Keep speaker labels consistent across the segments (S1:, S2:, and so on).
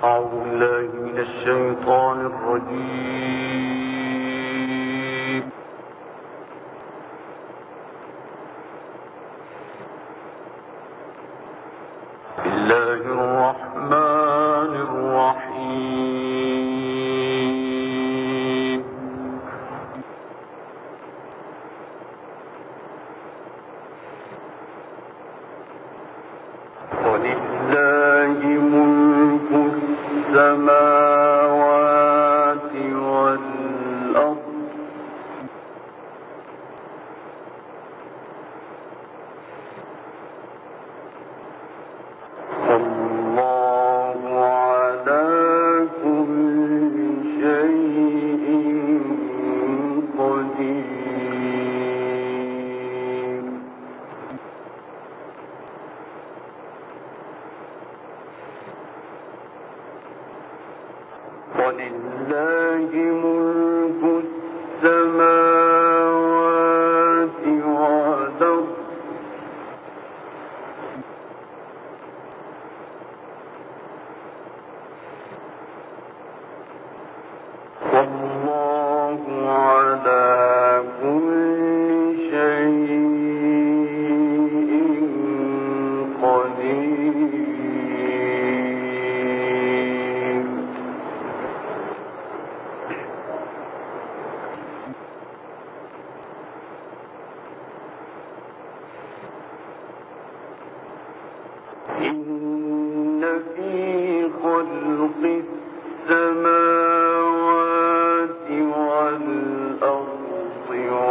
S1: أعوذ بالله من الشيطان الرجيم. بسم الله الرحمن الرحيم. ولله ملك السماوات والأرض والله على كل شيء قدير. ولله ملك السماوات والأرض والله على كل شيء قدير. إن في خلق السماوات والأرض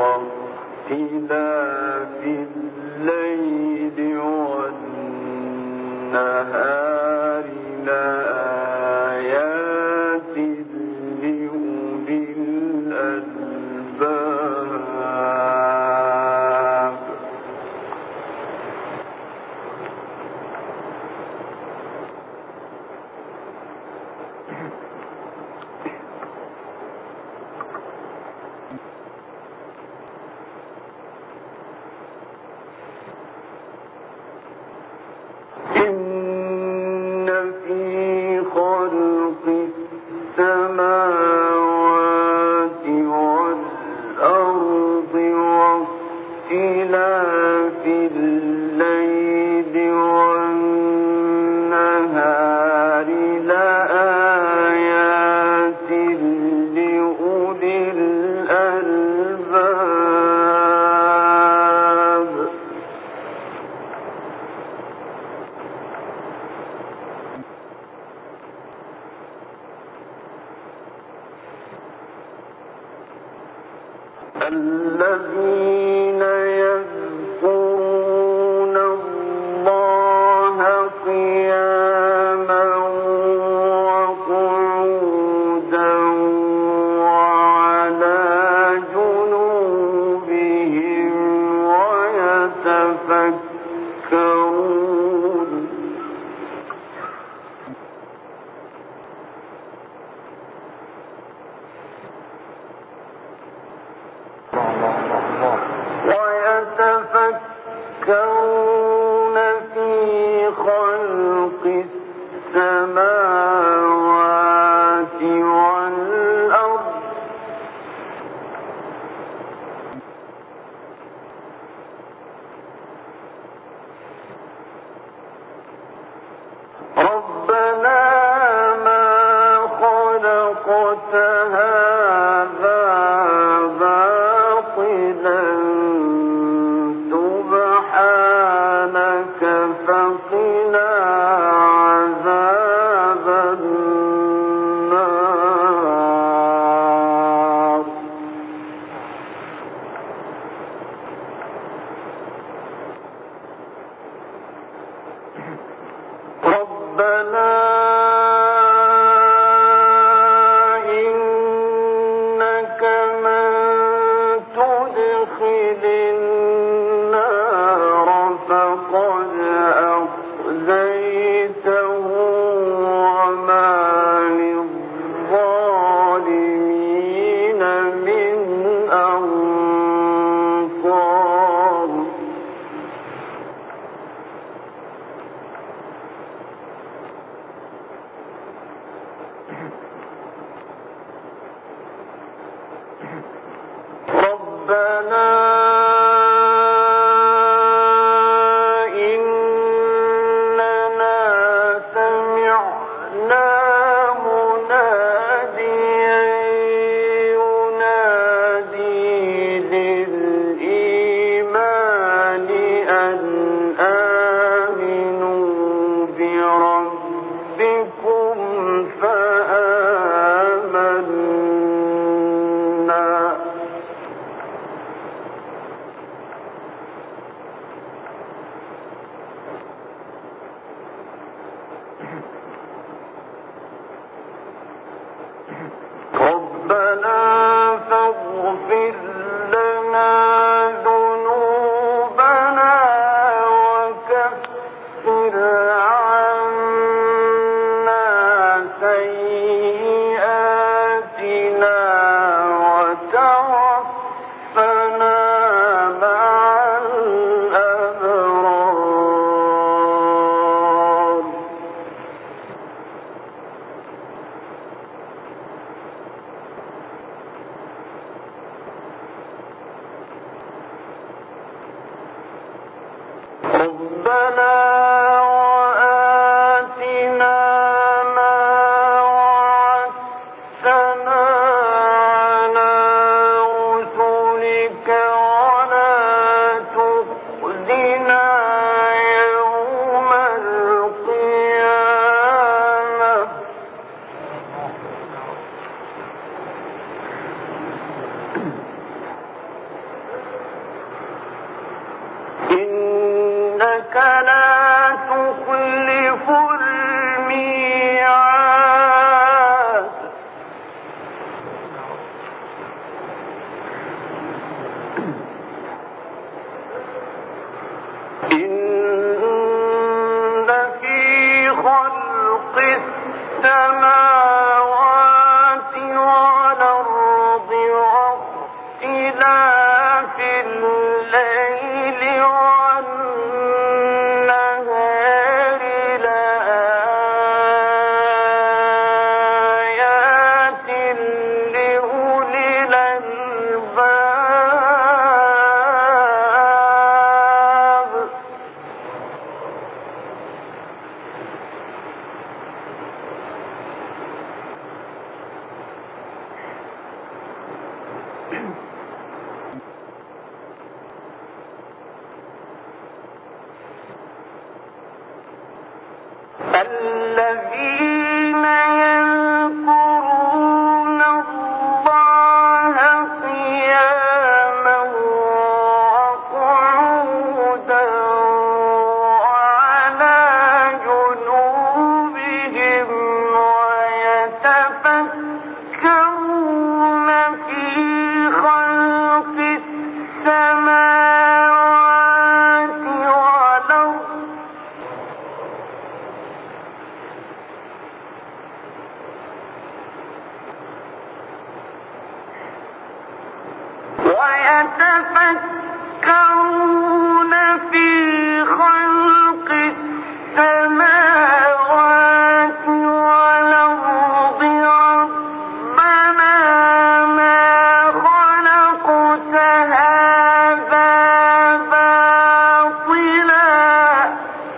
S1: واختلاف الليل والنهار لآيات لأولي الألباب. إن في خلق السماوات والأرض واختلاف الليل والنهار لآيات لأولي الألباب. الذين يذكرون الله قياما وقعودا وعلى جنوبهم ويتفكرون في خلق السماوات والأرض ربنا ما خلقت هذا باطلا سبحانك فقنا عذاب الذين يذكرون الله قياما وقعودا وعلى جنوبهم ويتفكرون في خلق السماوات والأرض ويتفكرون في خلق السماوات والأرض ربنا ما خلقت هذا باطلا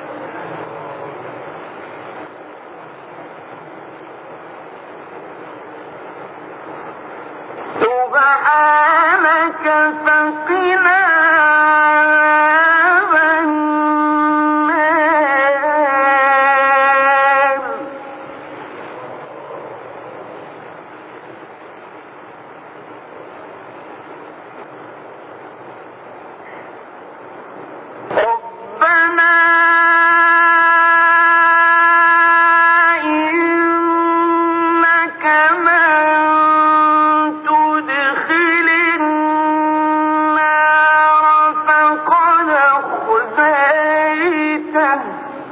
S1: سبحانك فقنا عذاب النار ربنا إنك من تدخل النار فقد أخزيته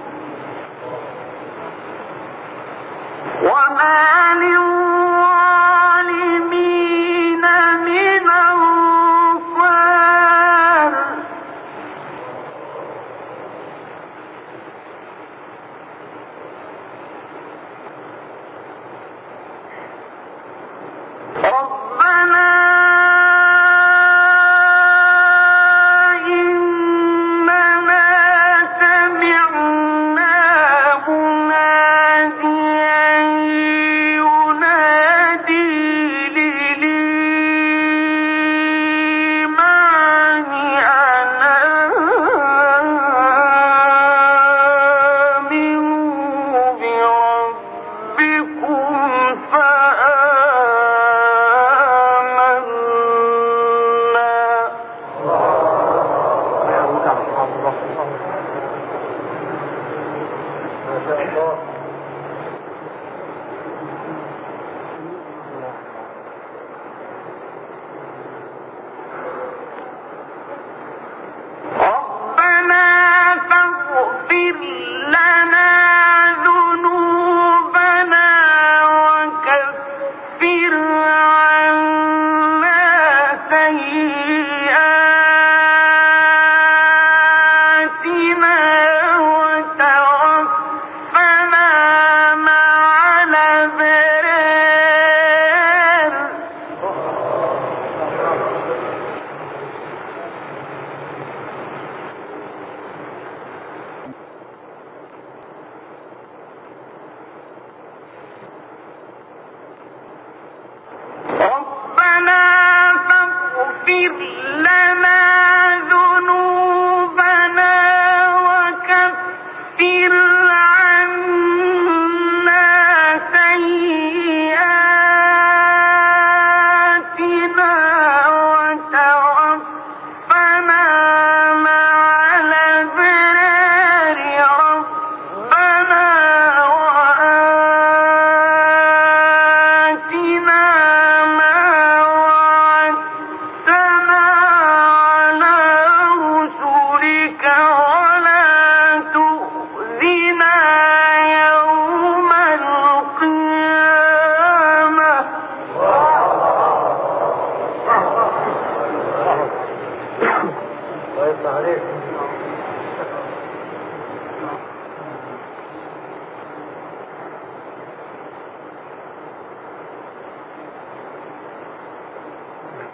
S1: وما للظالمين من أنصار ربنا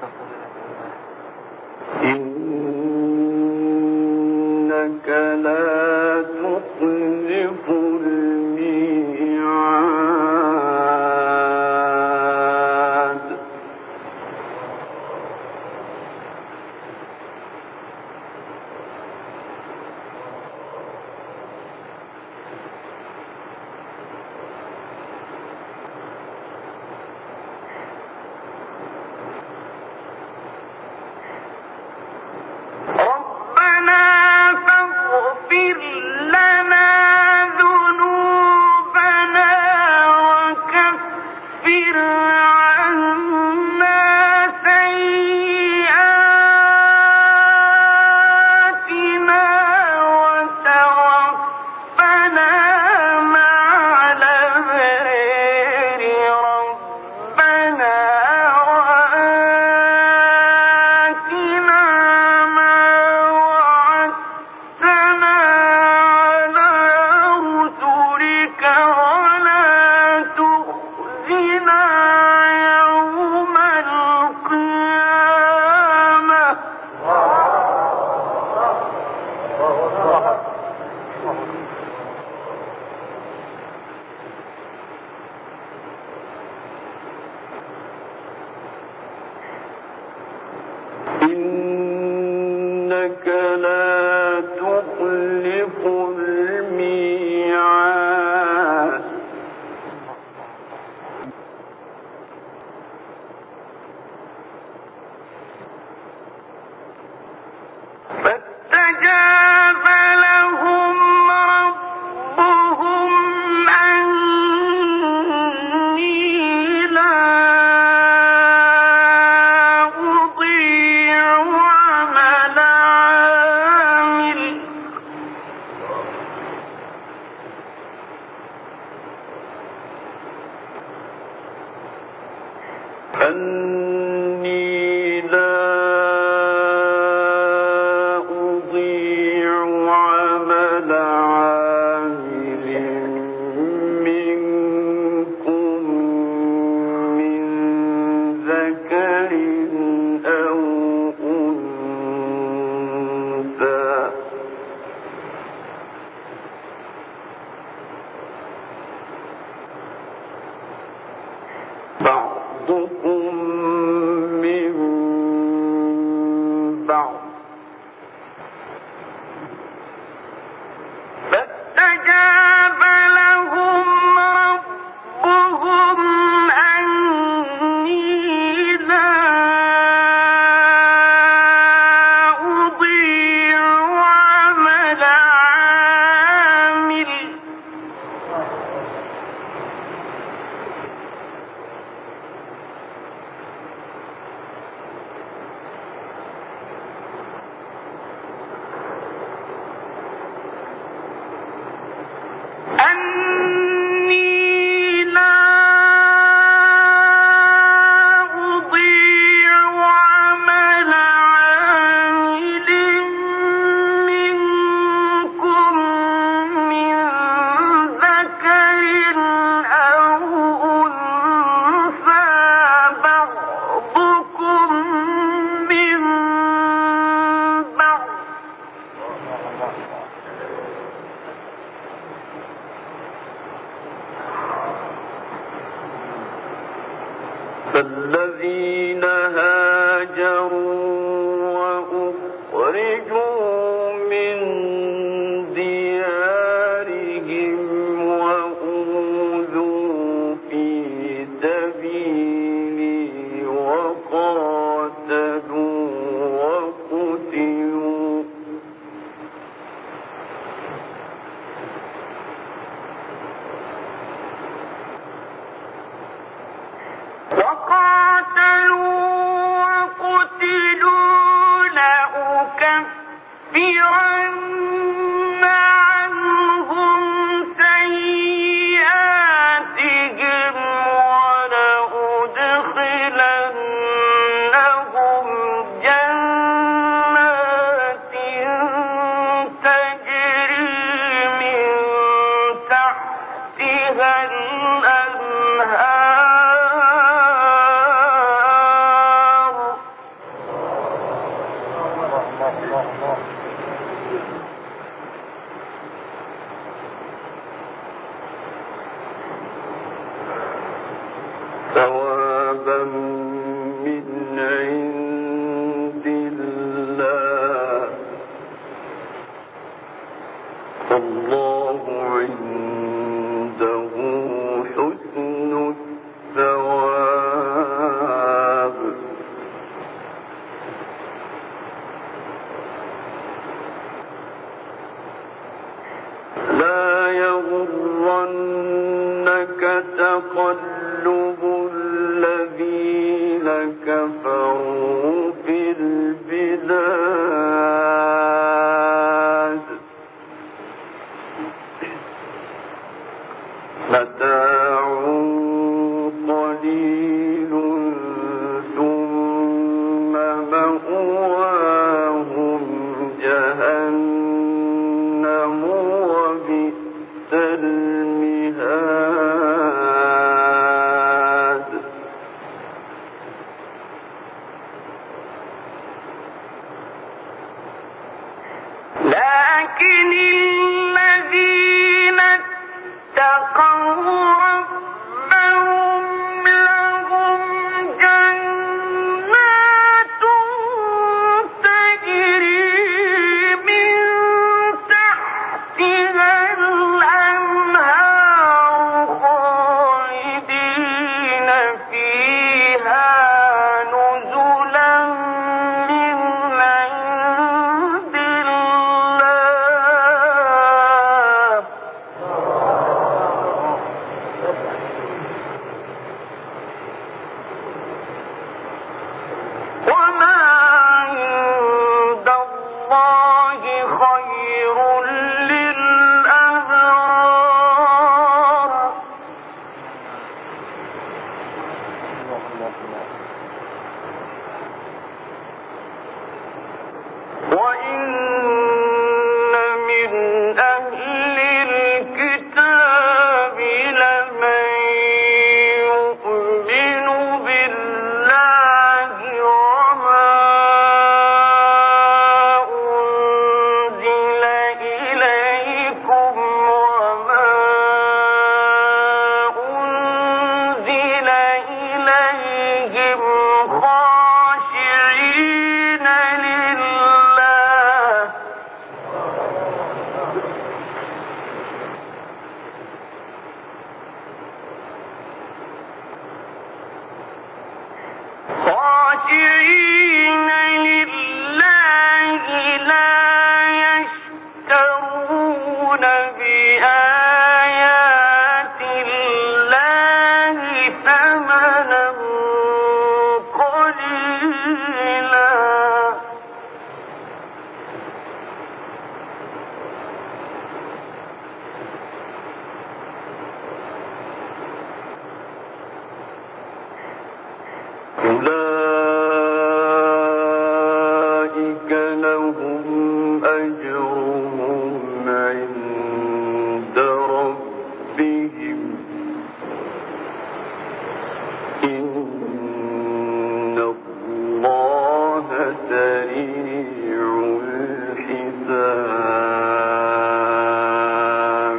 S1: إنك لا تخلف الميعاد ربنا فاغفر لنا ذنوبنا وكفر عنا سيئاتنا وتوفنا مع الأبرار ربنا وآتنا ما وعدتنا على رسلك ولا تخزنا يوم القيامة إنك لا تخلف الميعاد فاستجاب لهم ربهم أني لا أضيع عمل عامل أني لا أضيع عمل عامل منكم من ذكر أو أنثى بعضكم من بعض فاستجاب لهم ربهم أني لا أضيع عمل عامل أني لا أضيع عمل عامل منكم من ذكر أو أنثى بعضكم من بعض فالذين هاجروا وأخرجوا من ديارهم وأوذوا في سبيلي وقاتلوا وقتلوا لأكفرن عنهم سيئاتهم ولأدخلنهم جنات تجري من تحتها الأنهار ثوابا من عند الله والله عنده حسن الثواب لا يغرنك تقلب الذين كفروا في البلاد متاع قليل ثم مأواهم جهنم وبئس المهاد لكن الذين اتقوا ربهم لهم جنات تجري من تحتها الأنهار خالدين فيها نزلا من عند الله وما عند الله خير للأبرار وإن من أهل الكتاب لمن يؤمن بالله وما أنزل إليكم وما أنزل إليهم خاشعين لله لا يشترون بآيات الله ثمنا قليلا أولئك لهم أجرهم عند ربهم إن الله سريع الحساب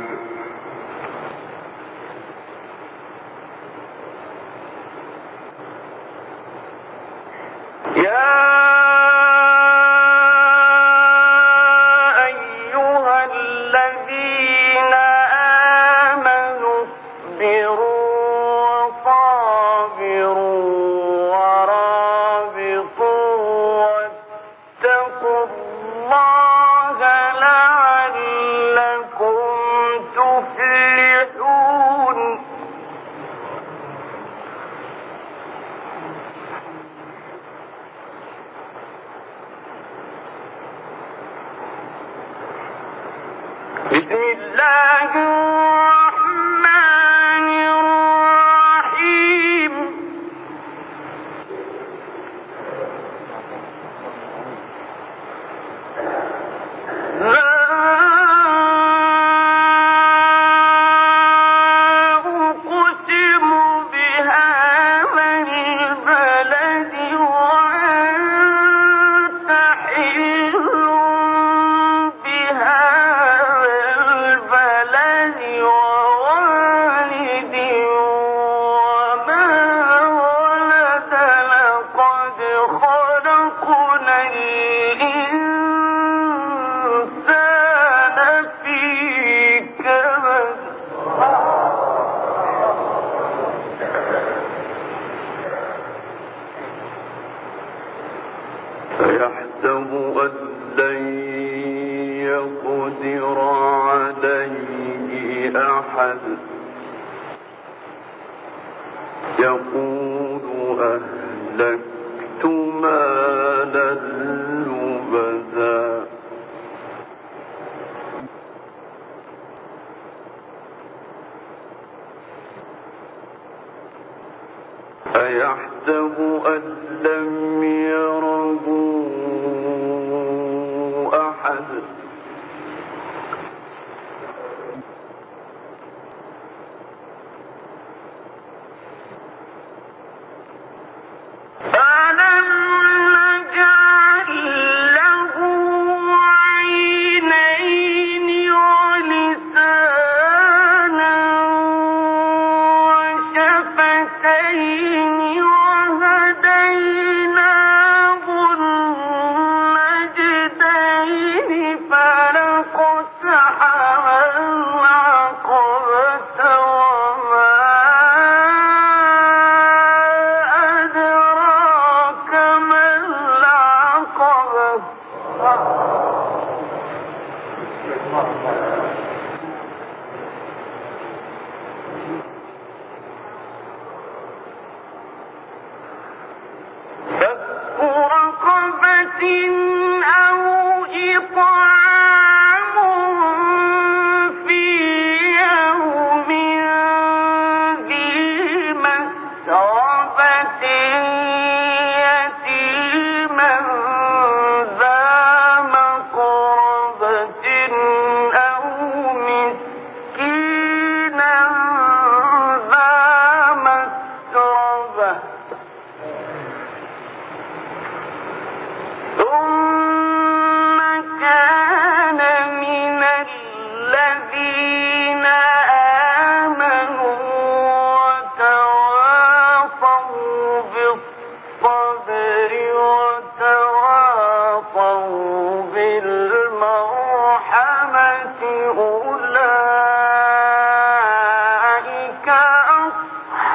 S1: يا أيها الذين آمنوا اصبروا وصابروا ورابطوا واتقوا الله لعلكم تفلحون أحد يقول أهلكت مالا لبدا أيحسب أن لم يره أحد ألم نجعل له عينين ولسانا وشفتين وهديناه النجدين فلاقتحم العقبة وما أدراك ما العقبة فك رقبة أو إطعام في يوم ذي مسغبة يتيما ذا مقربة أو مسكينا ذا مسربة ثم كان من الذين آمنوا وتواصوا بالصبر وتواصوا بالمرحمة أولئك أصحاب